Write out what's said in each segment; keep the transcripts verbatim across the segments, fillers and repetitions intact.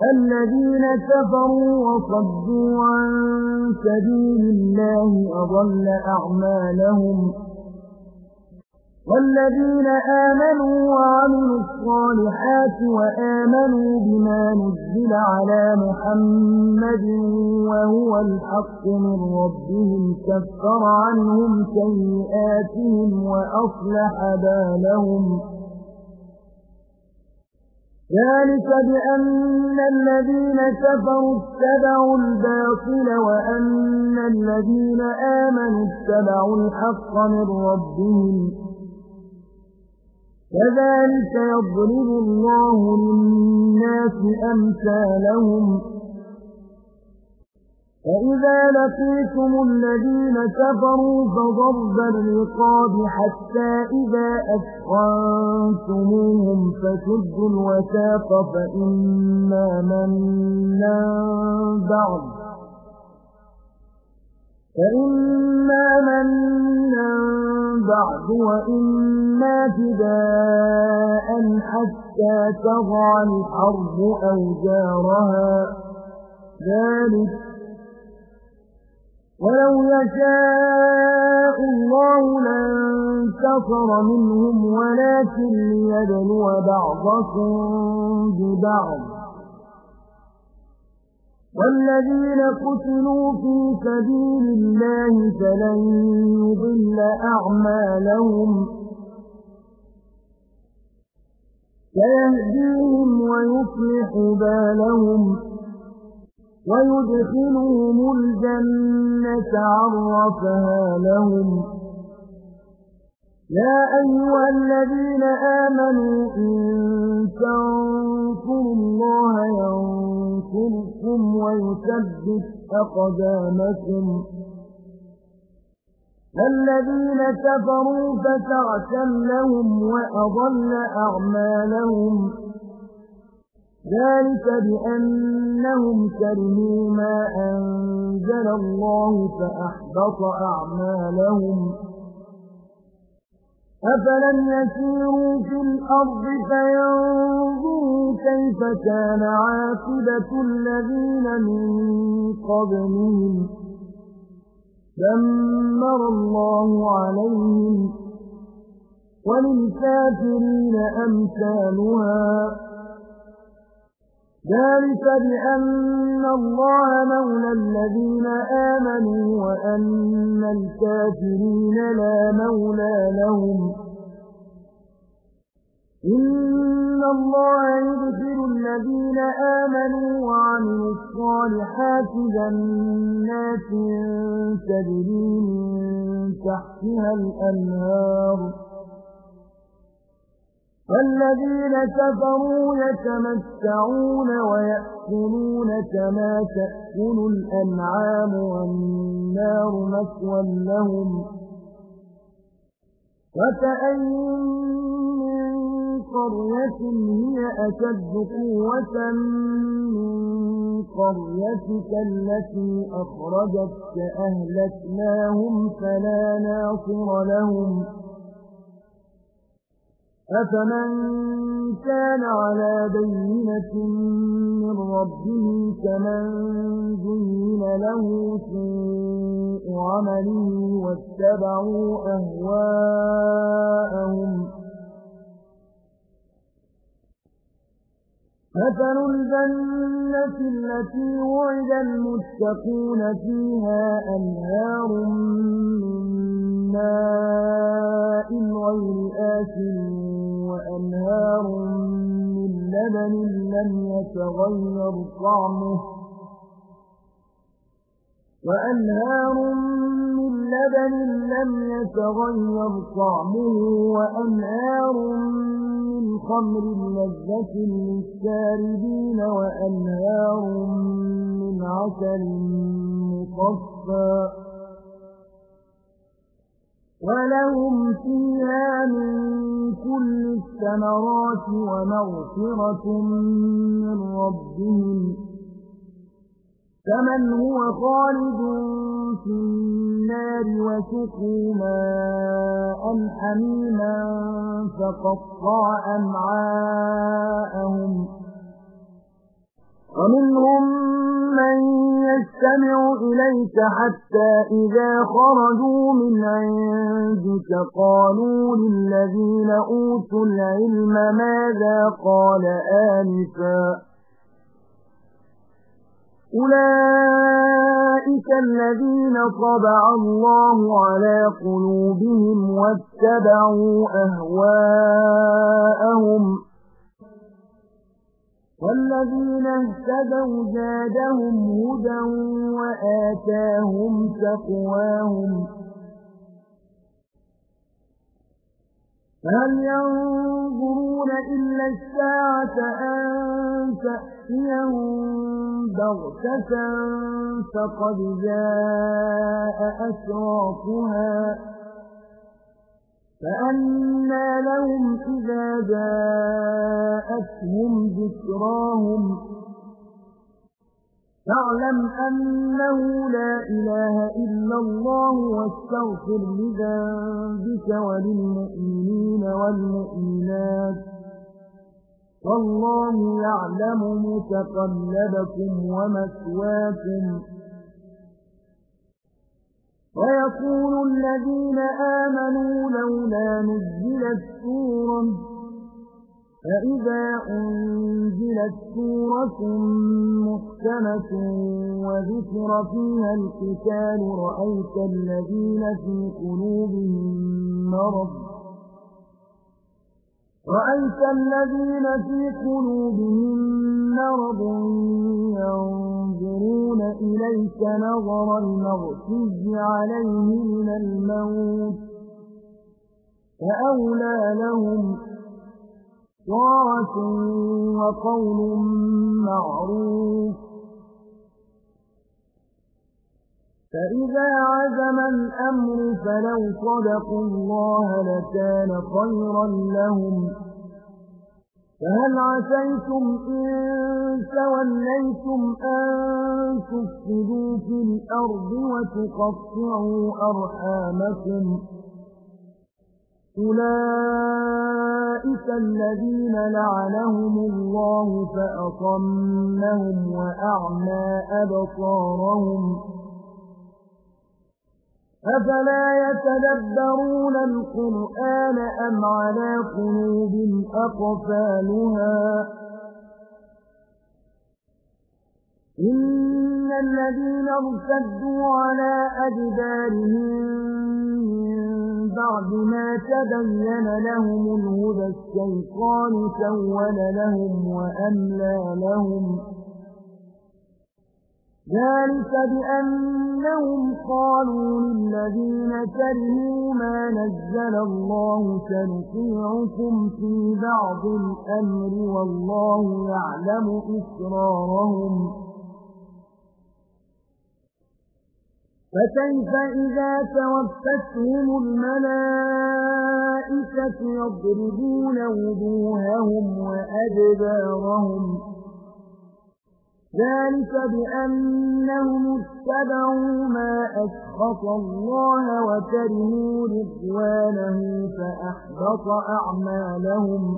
الذين كفروا وصدوا عن سبيل الله أضل أعمالهم والذين آمنوا وعملوا الصالحات وآمنوا بما نزل على محمد وهو الحق من ربهم كفر عنهم سيئاتهم وأصلح بالهم ذلك بأن الذين كفروا اتبعوا الباطل وأن الذين آمنوا اتبعوا الحق من ربهم كذلك يضرب الله للناس أمثالهم فإذا لقيتم الذين كفروا فضرب الرقاب حتى إذا أثخنتموهم فشدوا الوثاق فإما منا بعد فإما منا بعد وإما فداء حتى تضع الحرب أوزارها ذلك ولو يشاء الله لانتصر منهم ولكن ليبلو بعضكم ببعض والذين قتلوا في سبيل الله فلن يضل أعمالهم سيهديهم ويصلح بالهم ويدخلهم الجنة عرفها لهم يا أيها الذين آمنوا إن تنصروا الله ينصركم ويثبت أقدامكم الذين كفروا فتعسا لهم وأضل أعمالهم ذلك بأنهم كرهوا ما أنزل الله فأحبط أعمالهم أفلم يسيروا في الأرض فينظروا كيف كان عاقبة الذين من قبلهم دمر الله عليهم وللكافرين أمثالها ذلك بأن الله مولى الذين آمنوا وأن الكافرين لا مولى لهم إن الله يدخل الذين آمنوا وعملوا الصالحات جنات تجري من تحتها الأنهار والذين كفروا يتمتعون ويأكلون كما تأكل الأنعام والنار مثوى لهم وكأين من قرية هي أشد قوة من قريتك التي أخرجتك أهلكناهم فلا ناصر لهم أفمن كان على بينة من ربه كمن زين له سوء عمله واتبعوا أهواءهم مثل الجنة التي وعد المتقون فيها أنهار من ماء غير آسن وأنهار من لبن لم يتغير طعمه وأنهار من لبن لم يتغير طعمه وأنهار من خمر لذة للشاربين وأنهار من عسل مصفى ولهم فيها من كل الثمرات ومغفرة من ربهم كمن هو خالد في النار وسقوا ماء حميما فقطع أمعاءهم ومنهم من يستمع إليك حتى إذا خرجوا من عندك قالوا للذين أوتوا العلم ماذا قال آنفا أولئك الذين طبع الله على قلوبهم واتبعوا أهواءهم والذين اهتدوا زادهم هدى وآتاهم تقواهم فهل ينظرون إلا الساعة أن تأتيهم بغتة فقد جاء أشراطها فأنى لهم إذا جاءتهم ذكراهم فاعلم أنه لا إله إلا الله واستغفر لذنبك وللمؤمنين والمؤمنات والله يعلم متقلبكم ومثواكم ويقول الذين آمنوا لولا نزلت سورة فإذا أنزلت سورة محكمة وذكر فيها القتال رأيت الذين في قلوبهم مرض رأيت الذين في قلوبهم مرض ينظرون إليك نظر المغشي عليه من الموت فأولى لهم طاعة وقول معروف فإذا عزم الأمر فلو صدقوا الله لكان خيرا لهم فهل عسيتم إن توليتم أن تفسدوا في الأرض وتقطعوا أرحامكم أولئك الذين لعنهم الله فأصمهم وأعمى أبصارهم أفلا يتدبرون القرآن أم على قلوب أقفالها إن الذين ارتدوا على أدبارهم من بعد ما تبين لهم الهدى الشيطان سول لهم وأملى لهم ذلك بأنهم قالوا للذين كرهوا ما نزل الله سنطيعكم في بعض الأمر والله يعلم إسرارهم فكيف إذا توفتهم الملائكة يضربون وجوههم وأدبارهم ذلك بأنهم اتبعوا ما أسخط الله وكرهوا رضوانه فأحبط أعمالهم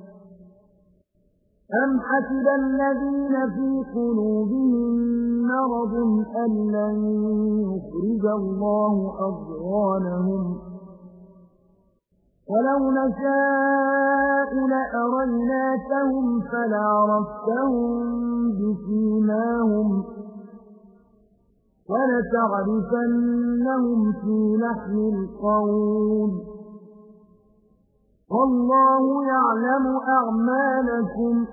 أم حسب الذين في قلوبهم مرض أن لن يخرج الله أضغانهم ولو نشاء لأريناكهم فلعرفتهم بسيماهم ولتعرفنهم في لحن القول والله يعلم أعمالكم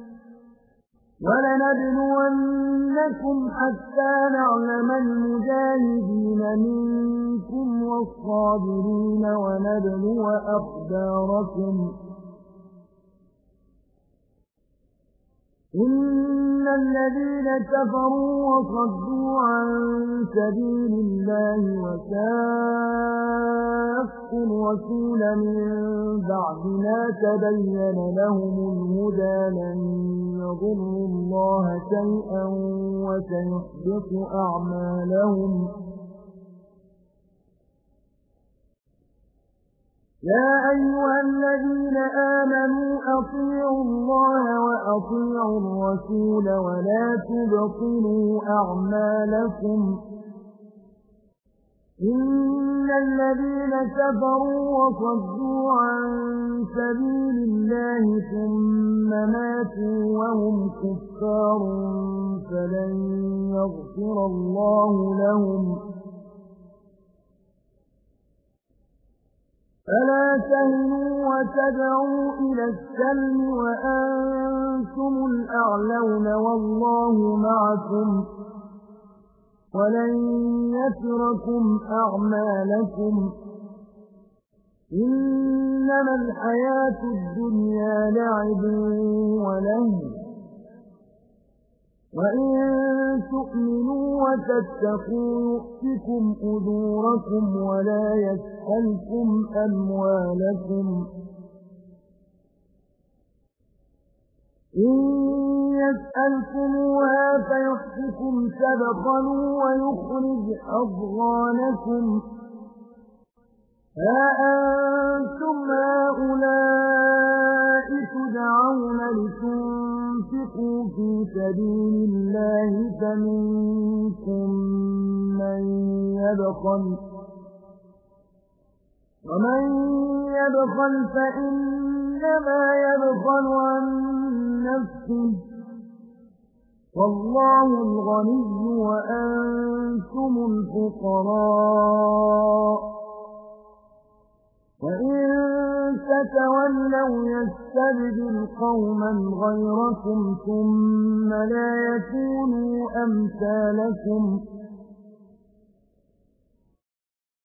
ولنبلونكم حتى نعلم المجاهدين منكم والصابرين ونبلو أخباركم إن الذين كفروا وصدوا عن سبيل الله وشاقوا الرسول من بعد ما تبين لهم الهدى لن يضروا الله شيئا وسيحبط أعمالهم يا أيها الذين آمنوا أطيعوا الله وأطيعوا الرسول ولا تبطلوا أعمالكم إن الذين كفروا وصدوا عن سبيل الله ثم ماتوا وهم كفار فلن يغفر الله لهم فلا تهنوا وتدعوا إلى السلم وأنتم الأعلون والله معكم ولن يتركم أعمالكم إنما الحياة الدنيا لعب ولهو وإن تؤمنوا وتتقوا يؤتكم أجوركم ولا يسألكم أموالكم إن يسألكموها فيحفكم تبخلوا ويخرج أضغانكم ها أنتم هؤلاء تدعون لتنفقوا في سبيل الله فمنكم من يبخل ومن يبخل فإنما يبخل عن نفسه والله الغني وأنتم الفقراء وإن تتولوا يستبدل قوما غيركم ثم لا يكونوا أمثالكم